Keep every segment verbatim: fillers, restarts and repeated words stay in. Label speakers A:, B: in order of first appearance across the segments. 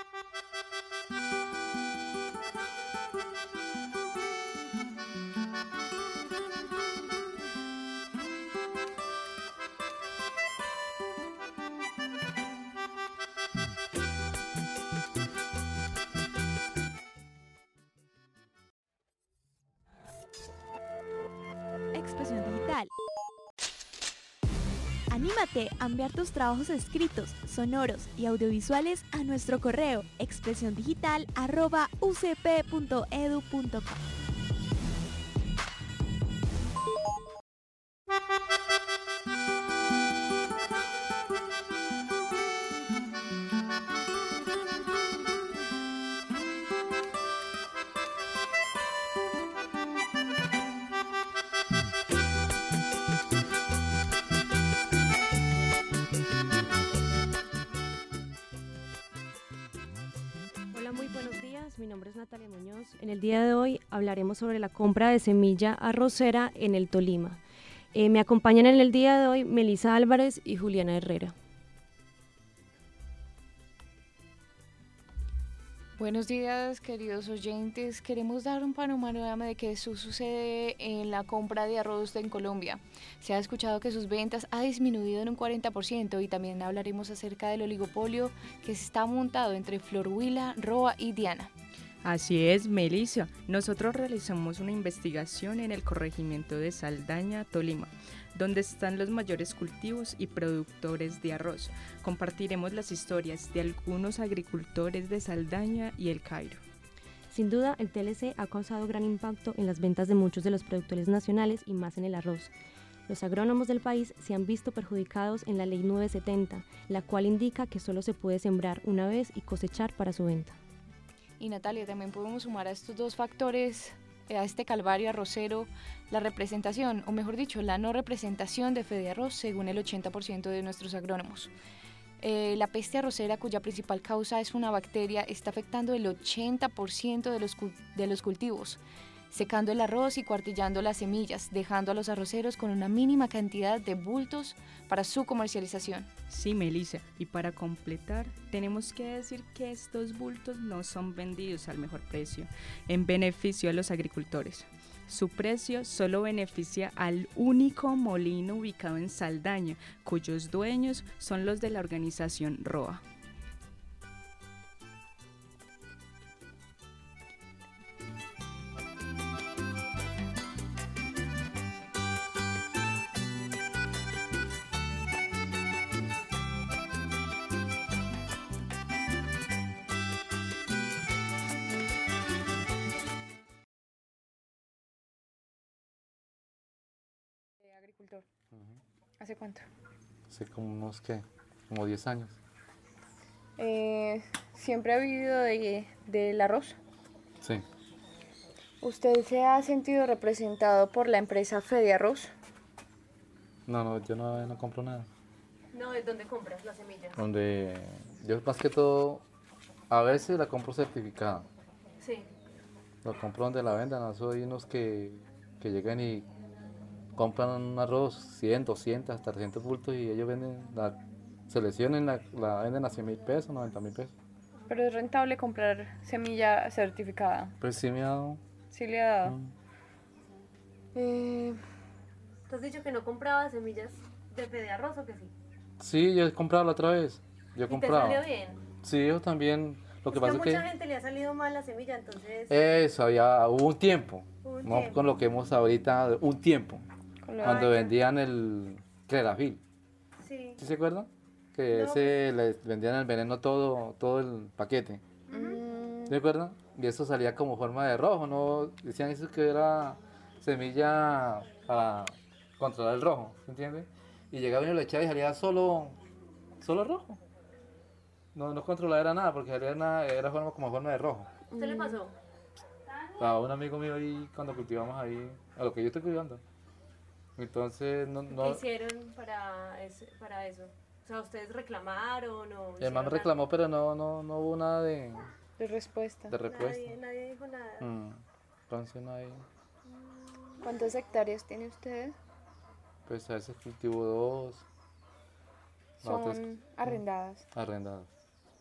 A: Expresión digital. Anímate a enviar tus trabajos escritos, sonoros y audiovisuales a nuestro correo expresiondigital arroba u c p punto e d u punto co.
B: Hola, muy buenos días. Mi nombre es Natalia Muñoz. En el día de hoy hablaremos sobre la compra de semilla arrocera en el Tolima. Eh, me acompañan en el día de hoy Melissa Álvarez y Juliana Herrera.
C: Buenos días, queridos oyentes. Queremos dar un panorama de qué su- sucede en la compra de arroz en Colombia. Se ha escuchado que sus ventas ha disminuido en un cuarenta por ciento y también hablaremos acerca del oligopolio que se está montado entre Flor Huila, Roa y Diana.
D: Así es, Melissa. Nosotros realizamos una investigación en el corregimiento de Saldaña, Tolima, donde están los mayores cultivos y productores de arroz. Compartiremos las historias de algunos agricultores de Saldaña y El Cairo.
B: Sin duda, el T L C ha causado gran impacto en las ventas de muchos de los productores nacionales y más en el arroz. Los agrónomos del país se han visto perjudicados en la Ley nueve setenta, la cual indica que solo se puede sembrar una vez y cosechar para su venta.
C: Y Natalia, también podemos sumar a estos dos factores, eh, a este calvario arrocero, la representación, o mejor dicho, la no representación de Fedearroz según el ochenta por ciento de nuestros agrónomos. Eh, la peste arrocera, cuya principal causa es una bacteria, está afectando el ochenta por ciento de los, cul- de los cultivos, secando el arroz y cuartillando las semillas, dejando a los arroceros con una mínima cantidad de bultos para su comercialización.
D: Sí, Melissa, y para completar, tenemos que decir que estos bultos no son vendidos al mejor precio, en beneficio de los agricultores. Su precio solo beneficia al único molino ubicado en Saldaña, cuyos dueños son los de la organización Roa.
C: Eh, agricultor, ¿hace cuánto?
E: Hace como unos, ¿qué? Como diez años.
C: Eh, ¿Siempre ha vivido de, del arroz?
E: Sí.
C: ¿Usted se ha sentido representado por la empresa Fedearroz?
E: No, no, yo no, no compro nada.
B: No, ¿de dónde compras las semillas?
E: Donde yo más que todo, a veces la compro certificada.
B: Sí.
E: Lo compro donde la vendan. No soy unos que, que llegan y compran un arroz cien, doscientos, hasta trescientos bultos y ellos venden, la seleccionen, la, la venden a cien mil pesos, noventa mil pesos.
C: Pero es rentable comprar semilla certificada.
E: Pues sí me ha dado.
C: ¿Sí le ha dado?
E: mm,
C: Eh,
B: ¿Tú has dicho que no comprabas semillas de Fedearroz o que sí?
E: Sí, yo he comprado la otra vez. Yo he comprado.
B: bien?
E: Sí, yo también. Lo que pasa es que
B: gente le ha salido mal la semilla, entonces...
E: eso, había, hubo un tiempo,
B: Hubo un
E: no
B: tiempo.
E: con lo que hemos ahorita, un tiempo,
C: con la
E: cuando
C: vaina.
E: vendían el Clerafil,
B: Sí.
E: ¿sí se acuerdan? Que
B: No.
E: ese les vendían el veneno todo, todo el paquete,
C: Mm,
E: ¿se acuerdan? Y eso salía como forma de rojo, ¿no? Decían eso que era semilla para controlar el rojo, ¿se entiende? Y llegaba y uno lo echaba y salía solo, solo rojo. No, no controlaba era nada, porque salía nada, era forma, como forma de rojo.
B: ¿Qué le pasó?
E: A un amigo mío ahí cuando cultivamos ahí, a lo que yo estoy cultivando. Entonces, no,
B: ¿Qué
E: no,
B: hicieron para, ese- para eso? O sea, ¿ustedes reclamaron o...?
E: el man me reclamó, pero no, no, no hubo nada de,
C: de respuesta.
E: de respuesta.
B: Nadie, nadie dijo nada.
E: Mm, Entonces no hay,
C: ¿Cuántas hectáreas tiene usted?
E: pues a veces cultivo dos, la otra es
C: Son arrendadas.
E: arrendadas.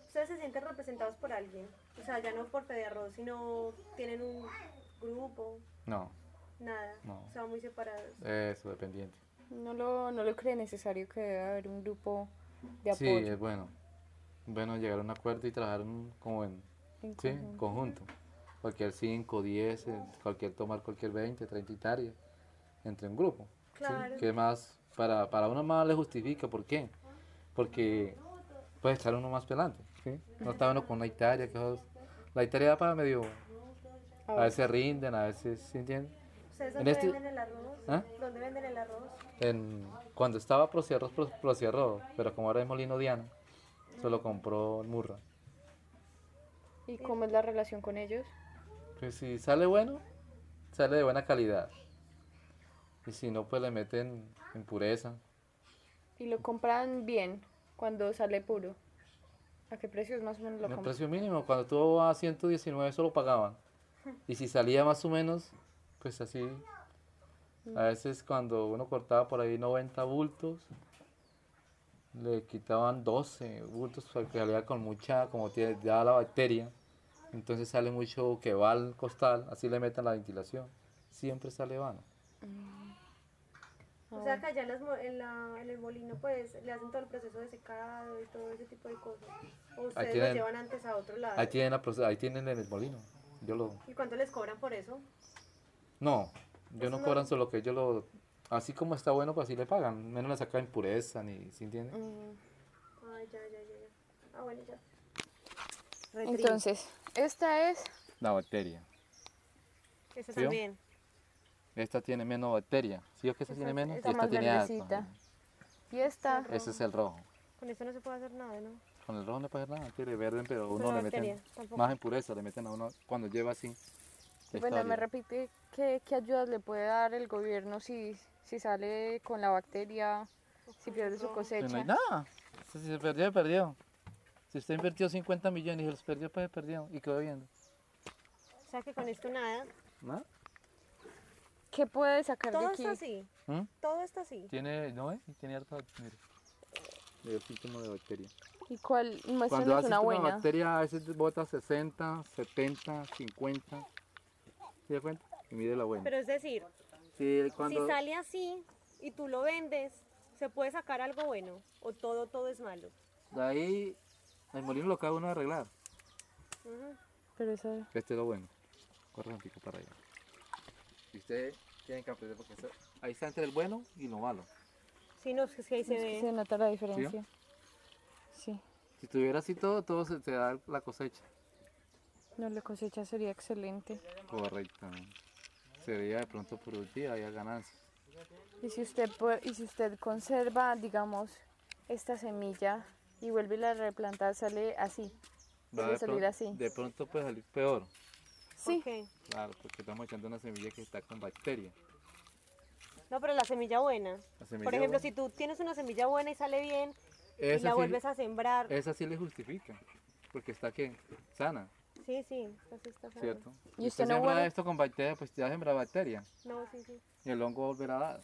F: ¿Ustedes se sienten representados por alguien? O sea, ya no por Fediarroz, sino tienen un grupo,
E: No,
F: nada,
E: No.
F: o sea, muy separados.
E: eso, dependiente.
C: No lo, no lo cree necesario que debe haber un grupo de
E: Sí,
C: apoyo
E: es bueno. Bueno, llegar a un acuerdo y trabajar en- como en,
C: en
E: sí, en
C: conjunto.
E: conjunto. Cualquier cinco, diez, eh, cualquier tomar cualquier veinte, treinta hectáreas entre un grupo. ¿sí?
F: Claro.
E: Que más, para, para uno más le justifica, ¿por qué? Porque puede estar uno más pelante, ¿sí? No está uno con una hectárea, que eso- la hectárea da para medio, a veces rinden, a veces, ¿sí entienden?
F: ¿Ustedes
E: en
F: dónde
E: este-
F: venden el arroz?
E: ¿Ah?
F: ¿Dónde venden el arroz?
E: En, cuando estaba Procierro, Pro- Procierro, pero como ahora es Molino Diana, se lo compró Murra.
C: ¿Y cómo es la relación con ellos?
E: Pues si sale bueno, sale de buena calidad. Y si no, pues le meten impureza.
C: ¿Y lo compran bien cuando sale puro? ¿A qué precios más o menos lo
E: En el
C: compran?
E: precio mínimo, cuando estuvo a ciento diecinueve solo pagaban. Y si salía más o menos, pues así. A veces cuando uno cortaba por ahí noventa bultos, le quitaban doce bultos porque salía con mucha, como tiene ya la bacteria. Entonces sale mucho que va al costal, así le meten la ventilación. Siempre sale vano.
F: O sea, que allá en, las mo- en, la, en el molino, pues, le hacen todo el proceso de secado y todo ese tipo de cosas. O ustedes lo
E: tienen-
F: llevan antes a otro lado.
E: Ahí tienen, la proce- ahí tienen en el molino. Yo lo,
F: ¿Y cuánto les cobran por eso?
E: no, yo
F: Eso
E: no
F: no-
E: cobran solo que ellos lo, así como está bueno, pues así le pagan. Menos le sacan impureza, ni, ¿sí entiendes?
C: Mm,
F: Ay, ya, ya, ya, ya. Ah, bueno, ya.
C: Entonces, esta es
E: La bacteria.
F: Ese
E: ¿sí o?
F: también.
E: Esta tiene menos bacteria. ¿Sí o que esta
C: Esa-
E: tiene menos?
C: esa
E: Y esta
C: más
E: tiene
C: verdecita.
E: alta.
C: y esta.
E: Ese es el rojo.
F: Con esto no se puede hacer nada, ¿no?
E: Con el rojo no puede hacer nada, tiene verde, pero
F: Con
E: uno
F: la
E: le meten
F: bacteria, tampoco.
E: más impureza, le meten a uno cuando lleva así. la
C: Bueno, me
E: historia.
C: repite qué, qué ayudas le puede dar el gobierno si, si sale con la bacteria, si pierde su
E: Pues no hay
C: cosecha.
E: nada. Si se perdió, perdió. Si usted invirtió cincuenta millones y los perdió, pues perdió. Y quedó viendo.
F: O sea, que con esto nada.
E: ¿No?
C: ¿Qué puede sacar de
F: Todo
C: aquí?
F: está así.
E: ¿Mm?
F: Todo está así.
E: Tiene, ¿no es? Tiene harta, mire. Le dio síntoma de bacteria.
C: ¿Y cuál?
E: Cuando
C: Muéstranos
E: haces
C: una
E: una
C: buena.
E: bacteria, a veces bota sesenta, setenta, cincuenta. ¿Se da cuenta? Y mide la buena.
F: Pero es decir,
E: Sí, cuando...
F: si sale así y tú lo vendes, ¿se puede sacar algo bueno? ¿O todo, todo es malo?
E: De ahí, el molino lo acaba uno de arreglar.
F: Ujú.
C: Pero esa...
E: Este es lo bueno. Corre un pico para allá. Y ustedes tienen que aprender porque eso- ahí está entre el bueno y lo malo.
F: Sí, no, es que ahí se
C: es que
F: ve.
C: se nota la diferencia. Sí.
E: Si tuviera así todo, todo se te da la cosecha.
C: No, la cosecha sería excelente.
E: Correctamente. Sería de pronto productiva, había ganancias.
C: Y si usted pue- y si usted conserva, digamos, esta semilla y vuelve a la replantar, sale así.
E: Va
C: Debe
E: de,
C: salir
E: pron-
C: así.
E: de pronto puede salir peor.
F: ¿Por
C: Sí.
F: qué?
E: Claro, porque estamos echando una semilla que está con bacteria.
F: No, pero la semilla buena.
E: La semilla
F: Por ejemplo,
E: buena,
F: si tú tienes una semilla buena y sale bien y
E: esa
F: la
E: sí-
F: vuelves a sembrar.
E: Esa sí le justifica. Porque está que sana,
F: Sí, sí, así está bien.
E: ¿cierto?
C: ¿Y usted no
E: siembra
C: vuelve-
E: esto con bacteria, pues ya sembra bacteria.
F: No, sí, sí.
E: Y el hongo volverá a dar.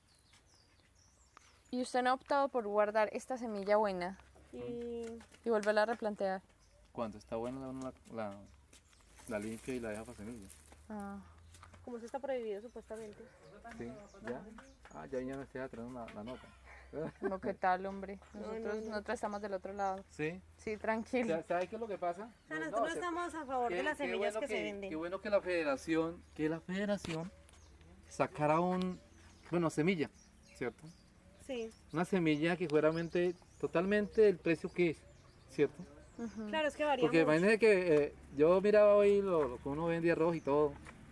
C: Y usted no ha optado por guardar esta semilla buena
F: Y
C: y volverla a replantear.
E: Cuando está buena, la, uno la, la, la limpia y la deja para semilla.
C: Ah.
F: como eso está prohibido supuestamente.
E: ¿Sí? ¿Ya? Ah, ya ya me estoy atrayendo la, la nota.
C: No, ¿qué tal, hombre?
F: No,
C: Nosotros,
F: no, no.
C: nosotros estamos del otro lado.
E: ¿Sí?
C: Sí, tranquilo.
E: ¿Sabes qué es lo que pasa?
F: O sea, nosotros no estamos a favor de las semillas que, se venden.
E: Qué bueno que la federación, que la federación sacara un, bueno, semilla, ¿cierto?
F: Sí,
E: Una semilla que fuera mente- totalmente el precio que es, ¿cierto?
C: Ujú.
F: claro, es que varía
E: Porque
F: mucho.
E: imagínate que eh, yo miraba hoy lo, lo que uno vende arroz y todo.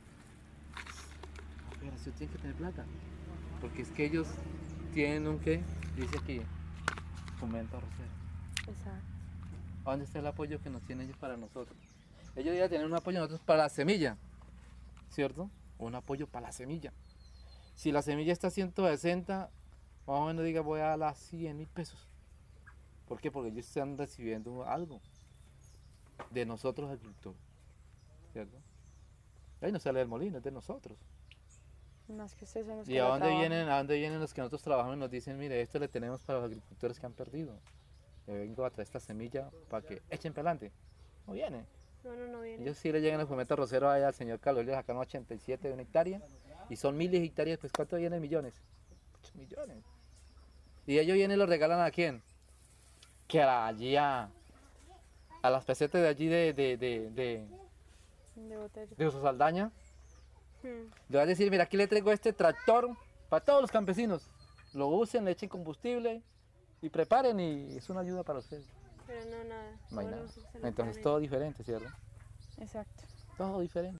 E: La federación tiene que tener plata. Porque es que ellos tienen un qué, dice aquí, fomento arrocero.
C: Exacto.
E: ¿A dónde está el apoyo que nos tienen ellos para nosotros? Ellos ya tienen un apoyo nosotros para la semilla, ¿cierto? Un apoyo para la semilla. Si la semilla está a ciento sesenta, más o menos diga voy a las cien mil pesos. ¿Por qué? Porque ellos están recibiendo algo de nosotros agricultores, ¿cierto? Ahí no sale del molino, es de nosotros.
C: Más que ustedes son los
E: ¿Y
C: que
E: a
C: la
E: dónde
C: trabajan.
E: vienen, a dónde vienen los que nosotros trabajamos y nos dicen, mire, esto le tenemos para los agricultores que han perdido? me vengo a traer esta semilla para que echen para adelante. No viene.
F: No, no, no viene.
E: Ellos sí le llegan el fomento arrocero allá al señor Carlos, ellos sacan ochenta y siete de una hectárea y son miles de hectáreas, pues ¿cuánto vienen millones? Muchos millones. Y ellos vienen y lo regalan a quién? Que a allí a, a las pesetas de allí de, de, de, de,
F: De botella.
E: de Uso Saldaña.
F: Hmm.
E: Le vas a decir, mira, aquí le traigo este tractor para todos los campesinos. Lo usen, le echen combustible y preparen y es una ayuda para ustedes.
F: Pero no, nada.
E: No hay
F: Solo
E: nada.
F: se- se lo
E: Entonces
F: ponen.
E: todo diferente, ¿cierto?
C: Exacto.
E: Todo diferente.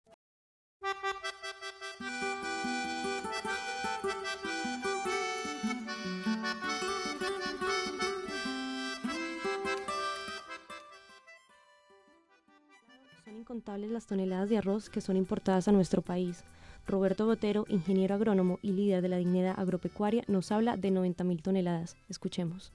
B: Son incontables las toneladas de arroz que son importadas a nuestro país. Roberto Botero, ingeniero agrónomo y líder de la Dignidad Agropecuaria, nos habla de noventa mil toneladas. Escuchemos.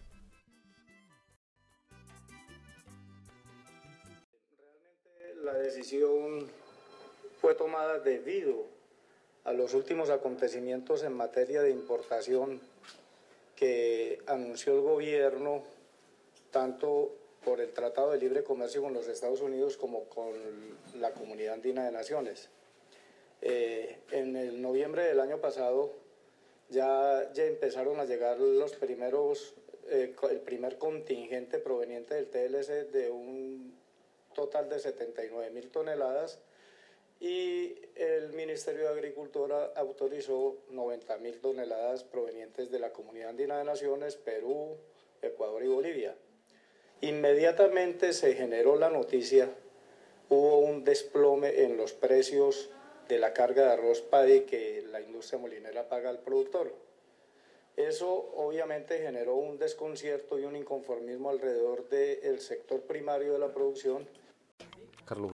G: La decisión fue tomada debido a los últimos acontecimientos en materia de importación que anunció el gobierno, tanto por el Tratado de Libre Comercio con los Estados Unidos como con la Comunidad Andina de Naciones. Eh, en el noviembre del año pasado ya, ya empezaron a llegar los primeros, eh, el primer contingente proveniente del T L C de un total de setenta y nueve mil toneladas y el Ministerio de Agricultura autorizó noventa mil toneladas provenientes de la Comunidad Andina de Naciones, Perú, Ecuador y Bolivia. Inmediatamente se generó la noticia, hubo un desplome en los precios de la carga de arroz paddy que la industria molinera paga al productor. Eso obviamente generó un desconcierto y un inconformismo alrededor del sector primario de la producción.
E: Carlos.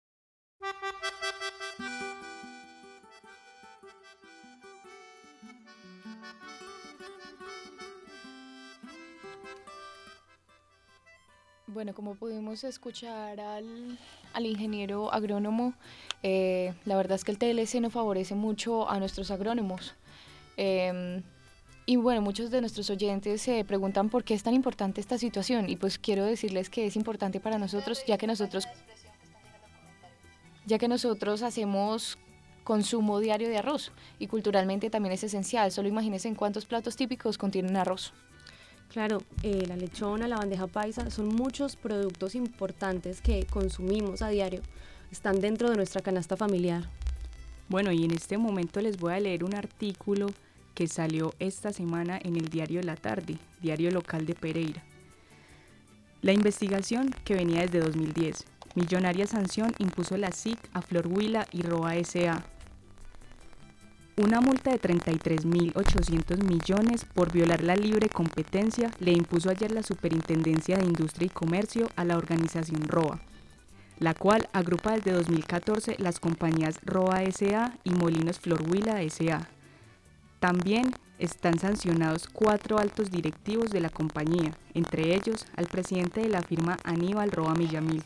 C: Bueno, como pudimos escuchar al, al ingeniero agrónomo, eh, la verdad es que el T L C no favorece mucho a nuestros agrónomos. Eh, y bueno, muchos de nuestros oyentes se preguntan por qué es tan importante esta situación y pues quiero decirles que es importante para nosotros ya que nosotros, ya que nosotros hacemos consumo diario de arroz y culturalmente también es esencial. Solo imagínense en cuántos platos típicos contienen arroz.
B: Claro, eh, la lechona, la bandeja paisa, son muchos productos importantes que consumimos a diario. Están dentro de nuestra canasta familiar.
D: Bueno, y en este momento les voy a leer un artículo que salió esta semana en el Diario La Tarde, diario local de Pereira. La investigación que venía desde dos mil diez. Millonaria sanción impuso la S I C a Flor Huila y Roa S A Una multa de treinta y tres mil ochocientos millones por violar la libre competencia le impuso ayer la Superintendencia de Industria y Comercio a la organización ROA, la cual agrupa desde dos mil catorce las compañías ROA S A y Molinos Flor Huila S A También están sancionados cuatro altos directivos de la compañía, entre ellos al presidente de la firma Aníbal Roa Villamil.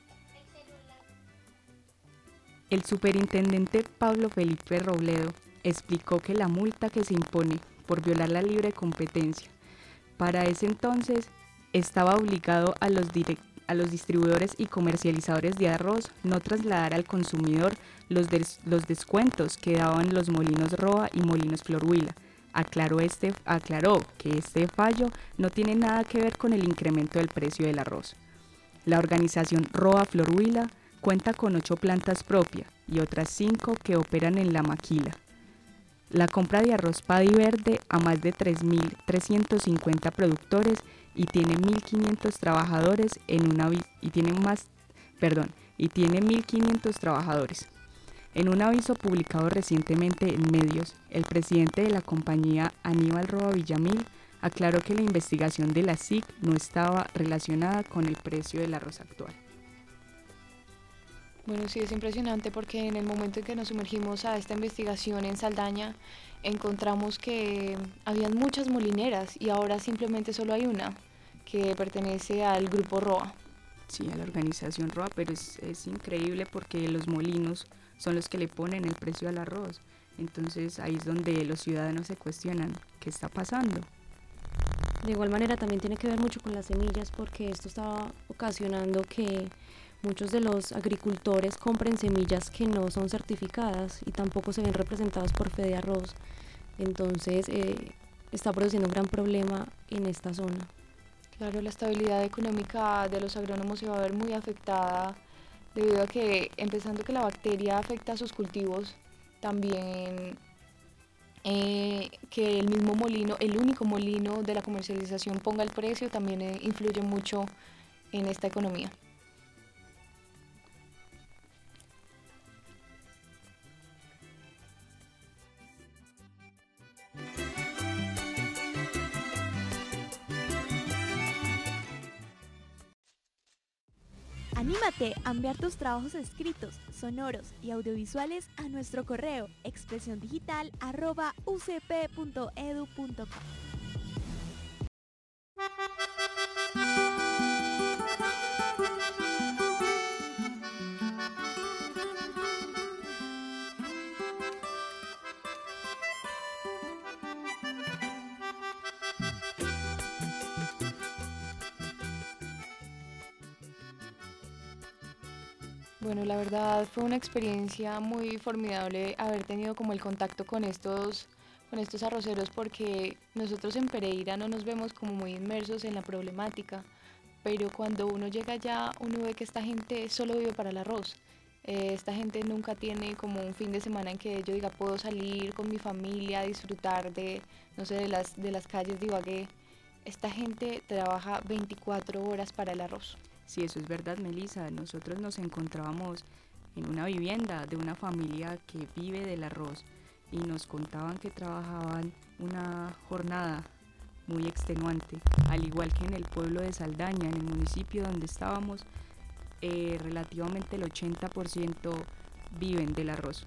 D: El superintendente Pablo Felipe Robledo explicó que la multa que se impone por violar la libre competencia para ese entonces estaba obligado a los, direct- a los distribuidores y comercializadores de arroz no trasladar al consumidor los, des- los descuentos que daban los molinos Roa y molinos Flor Huila. Aclaró, este, aclaró que este fallo no tiene nada que ver con el incremento del precio del arroz. La organización Roa Flor Huila cuenta con ocho plantas propias y otras cinco que operan en La Maquila. La compra de arroz paddy verde a más de tres mil trescientos cincuenta productores y tiene mil quinientos trabajadores en una vi- y tiene más, perdón, y tiene mil quinientos trabajadores. En un aviso publicado recientemente en medios, el presidente de la compañía, Aníbal Roa Villamil, aclaró que la investigación de la S I C no estaba relacionada con el precio del arroz actual.
C: Bueno, sí, es impresionante porque en el momento en que nos sumergimos a esta investigación en Saldaña, encontramos que habían muchas molineras y ahora simplemente solo hay una que pertenece al grupo ROA.
D: Sí, a la organización ROA, pero es, es increíble porque los molinos son los que le ponen el precio al arroz. Entonces ahí es donde los ciudadanos se cuestionan qué está pasando.
B: De igual manera también tiene que ver mucho con las semillas, porque esto está ocasionando que muchos de los agricultores compren semillas que no son certificadas y tampoco se ven representados por Fedearroz. Entonces eh, está produciendo un gran problema en esta zona.
C: Claro, la estabilidad económica de los agrónomos se va a ver muy afectada debido a que, empezando que la bacteria afecta a sus cultivos, también eh, que el mismo molino, el único molino de la comercialización ponga el precio, también eh, influye mucho en esta economía.
A: Anímate a enviar tus trabajos escritos, sonoros y audiovisuales a nuestro correo expresión digital arroba u c p punto e d u punto co.
C: Bueno, la verdad fue una experiencia muy formidable haber tenido como el contacto con estos, con estos arroceros, porque nosotros en Pereira no nos vemos como muy inmersos en la problemática, pero cuando uno llega allá uno ve que esta gente solo vive para el arroz. Eh, esta gente nunca tiene como un fin de semana en que yo diga puedo salir con mi familia a disfrutar de, no sé, de las, de las calles de Ibagué. Esta gente trabaja veinticuatro horas para el arroz.
D: Sí, eso es verdad, Melissa. Nosotros nos encontrábamos en una vivienda de una familia que vive del arroz y nos contaban que trabajaban una jornada muy extenuante, al igual que en el pueblo de Saldaña, en el municipio donde estábamos, eh, relativamente el ochenta por ciento viven del arroz.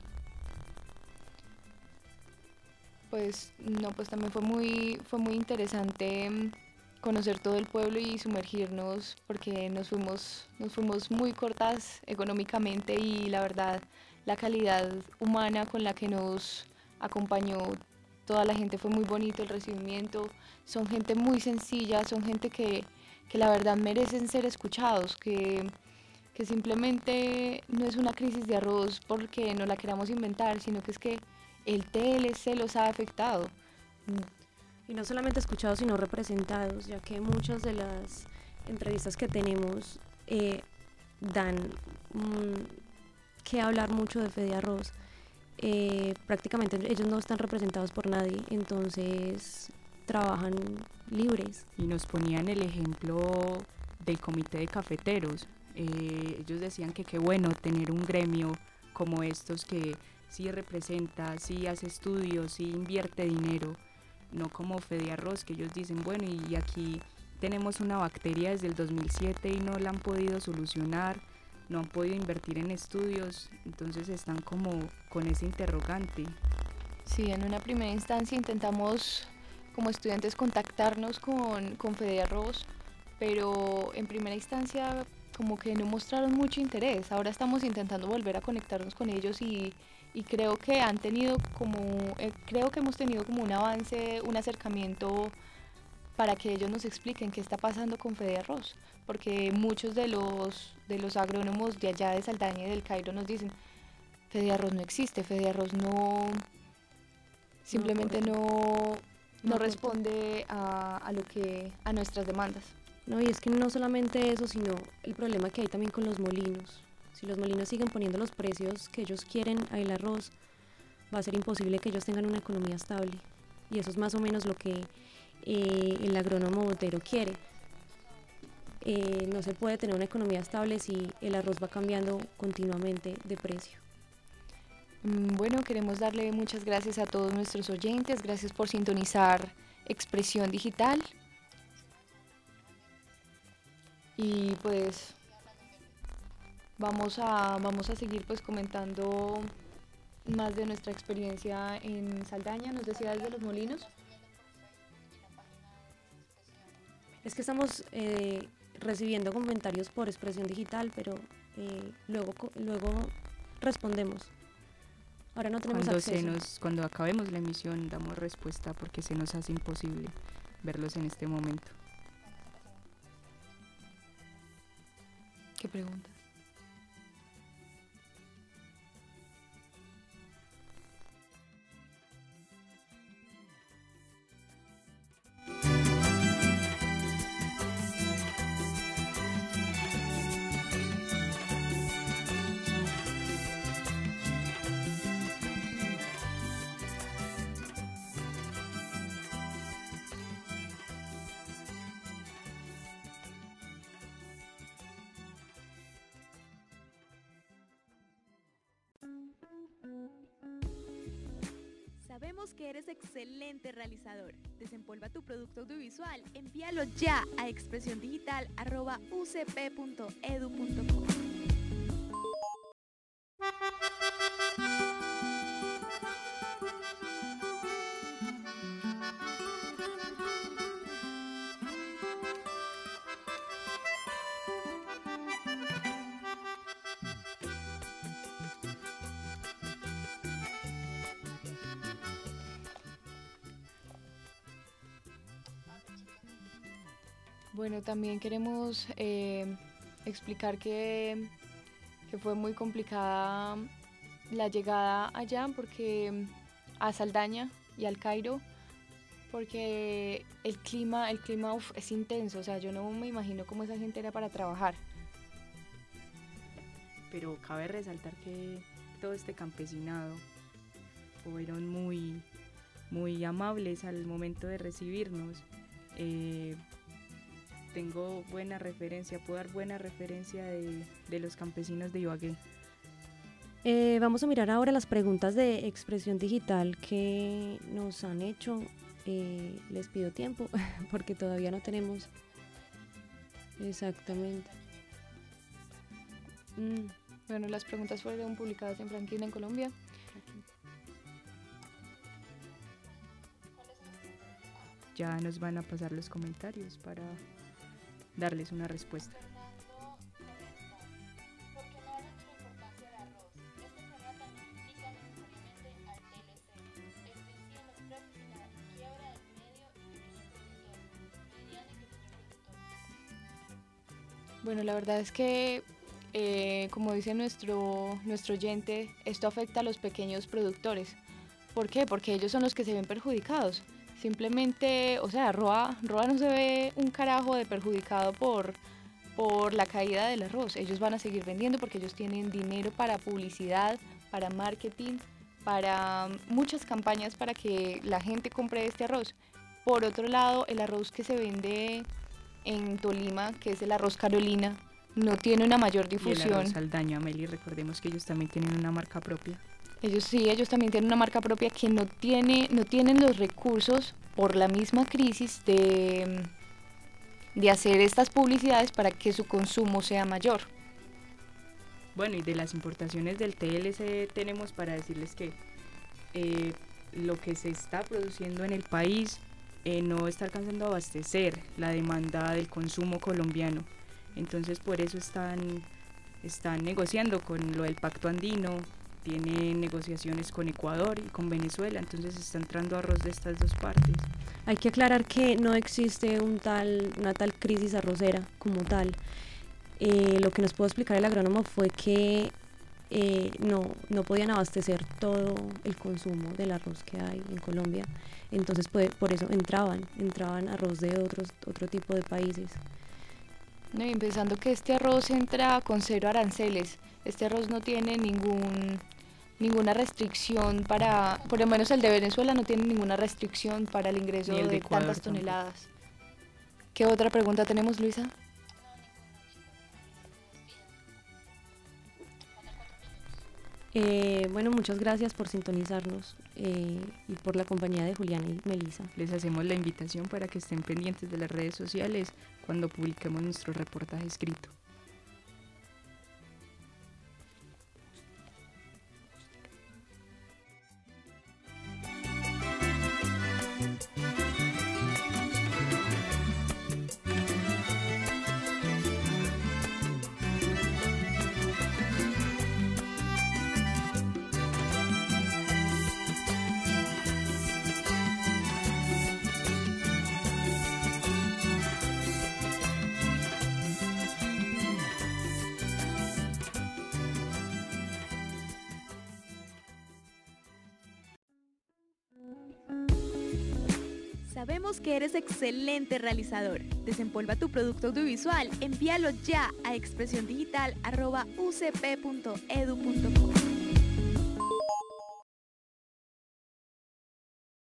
C: Pues no, pues también fue muy, fue muy interesante mm, conocer todo el pueblo y sumergirnos, porque nos fuimos, nos fuimos muy cortas económicamente, y la verdad la calidad humana con la que nos acompañó toda la gente fue muy bonito, el recibimiento. Son gente muy sencilla, son gente que, que la verdad merecen ser escuchados, que, que simplemente no es una crisis de arroz porque no la queramos inventar, sino que es que el T L C los ha afectado.
B: Y no solamente escuchados, sino representados, ya que muchas de las entrevistas que tenemos eh, dan mm, que hablar mucho de Fedearroz. Eh, prácticamente ellos no están representados por nadie, entonces trabajan libres.
D: Y nos ponían el ejemplo del comité de cafeteros. Eh, ellos decían que qué bueno tener un gremio como estos que sí representa, sí hace estudios, sí invierte dinero, no como Fedearroz, que ellos dicen, bueno, y aquí tenemos una bacteria desde el dos mil siete y no la han podido solucionar, no han podido invertir en estudios, entonces están como con ese interrogante.
C: Sí, en una primera instancia intentamos como estudiantes contactarnos con, con Fedearroz, pero en primera instancia como que no mostraron mucho interés. Ahora estamos intentando volver a conectarnos con ellos y, y creo que han tenido como, eh, creo que hemos tenido como un avance, un acercamiento para que ellos nos expliquen qué está pasando con Fedearroz, porque muchos de los, de los agrónomos de allá de Saldaña y del Cairo nos dicen, Fedearroz no existe, Fedearroz no, simplemente no, no, no responde a, a lo que, a nuestras demandas.
B: No, y es que no solamente eso, sino el problema que hay también con los molinos. Si los molinos siguen poniendo los precios que ellos quieren al arroz, va a ser imposible que ellos tengan una economía estable. Y eso es más o menos lo que eh, el agrónomo Botero quiere. Eh, no se puede tener una economía estable si el arroz va cambiando continuamente de precio.
C: Bueno, queremos darle muchas gracias a todos nuestros oyentes, gracias por sintonizar Expresión Digital. Y pues vamos a, vamos a seguir pues comentando más de nuestra experiencia en Saldaña. Nos decía desde los molinos.
B: Es que estamos eh, recibiendo comentarios por Expresión Digital, pero eh, luego, luego respondemos. Ahora no tenemos
D: cuando
B: acceso.
D: Se nos, cuando acabemos la emisión damos respuesta porque se nos hace imposible. verlos en este momento.
C: ¿Qué pregunta?
A: Sabemos que eres excelente realizador. Desempolva tu producto audiovisual. Envíalo ya a expresión digital arroba u c p punto e d u punto co.
C: Bueno, también queremos eh, explicar que, que fue muy complicada la llegada allá porque a Saldaña y al Cairo, porque el clima, el clima uf, es intenso, o sea, yo no me imagino cómo esa gente era para trabajar.
D: Pero cabe resaltar que todo este campesinado fueron muy, muy amables al momento de recibirnos. Eh, tengo buena referencia, puedo dar buena referencia de, de los campesinos de Ibagué.
B: Eh, vamos a mirar ahora las preguntas de expresión digital que nos han hecho. Eh, les pido tiempo porque todavía no tenemos exactamente.
C: Mm. Bueno, las preguntas fueron publicadas en Franklin, en Colombia.
D: Ya nos van a pasar los comentarios para darles una respuesta.
C: Bueno, la verdad es que, eh, como dice nuestro, nuestro oyente, esto afecta a los pequeños productores. ¿Por qué? Porque ellos son los que se ven perjudicados. Simplemente, o sea, Roa, Roa no se ve un carajo de perjudicado por, por la caída del arroz. Ellos van a seguir vendiendo porque ellos tienen dinero para publicidad, para marketing, para muchas campañas para que la gente compre este arroz. Por otro lado, el arroz que se vende en Tolima, que es el arroz Carolina, no tiene una mayor difusión.
D: Y el arroz Saldaña, Ameli, recordemos que ellos también tienen una marca propia.
C: Ellos sí, ellos también tienen una marca propia que no tiene, no tienen los recursos por la misma crisis de, de hacer estas publicidades para que su consumo sea mayor.
D: Bueno, y de las importaciones del T L C tenemos para decirles que eh, lo que se está produciendo en el país eh, no está alcanzando a abastecer la demanda del consumo colombiano. Entonces por eso están, están negociando con lo del Pacto Andino, tienen negociaciones con Ecuador y con Venezuela, entonces está entrando arroz de estas dos partes.
B: Hay que aclarar que no existe un tal, una tal crisis arrocera como tal. Eh, lo que nos pudo explicar el agrónomo fue que eh, no, no podían abastecer todo el consumo del arroz que hay en Colombia, entonces pues, por eso entraban, entraban arroz de otros, otro tipo de países.
C: No, y pensando que este arroz entra con cero aranceles, este arroz no tiene ningún, ninguna restricción para, por lo menos el de Venezuela no tiene ninguna restricción para el ingreso
D: de,
C: de tantas toneladas. ¿Qué otra pregunta tenemos, Luisa?
B: Eh, bueno, muchas gracias por sintonizarnos eh, y por la compañía de Juliana y Melissa.
D: Les hacemos la invitación para que estén pendientes de las redes sociales cuando publiquemos nuestro reportaje escrito.
A: Sabemos que eres excelente realizador. Desempolva tu producto audiovisual, envíalo ya a expresión digital arroba u c p punto edu punto co.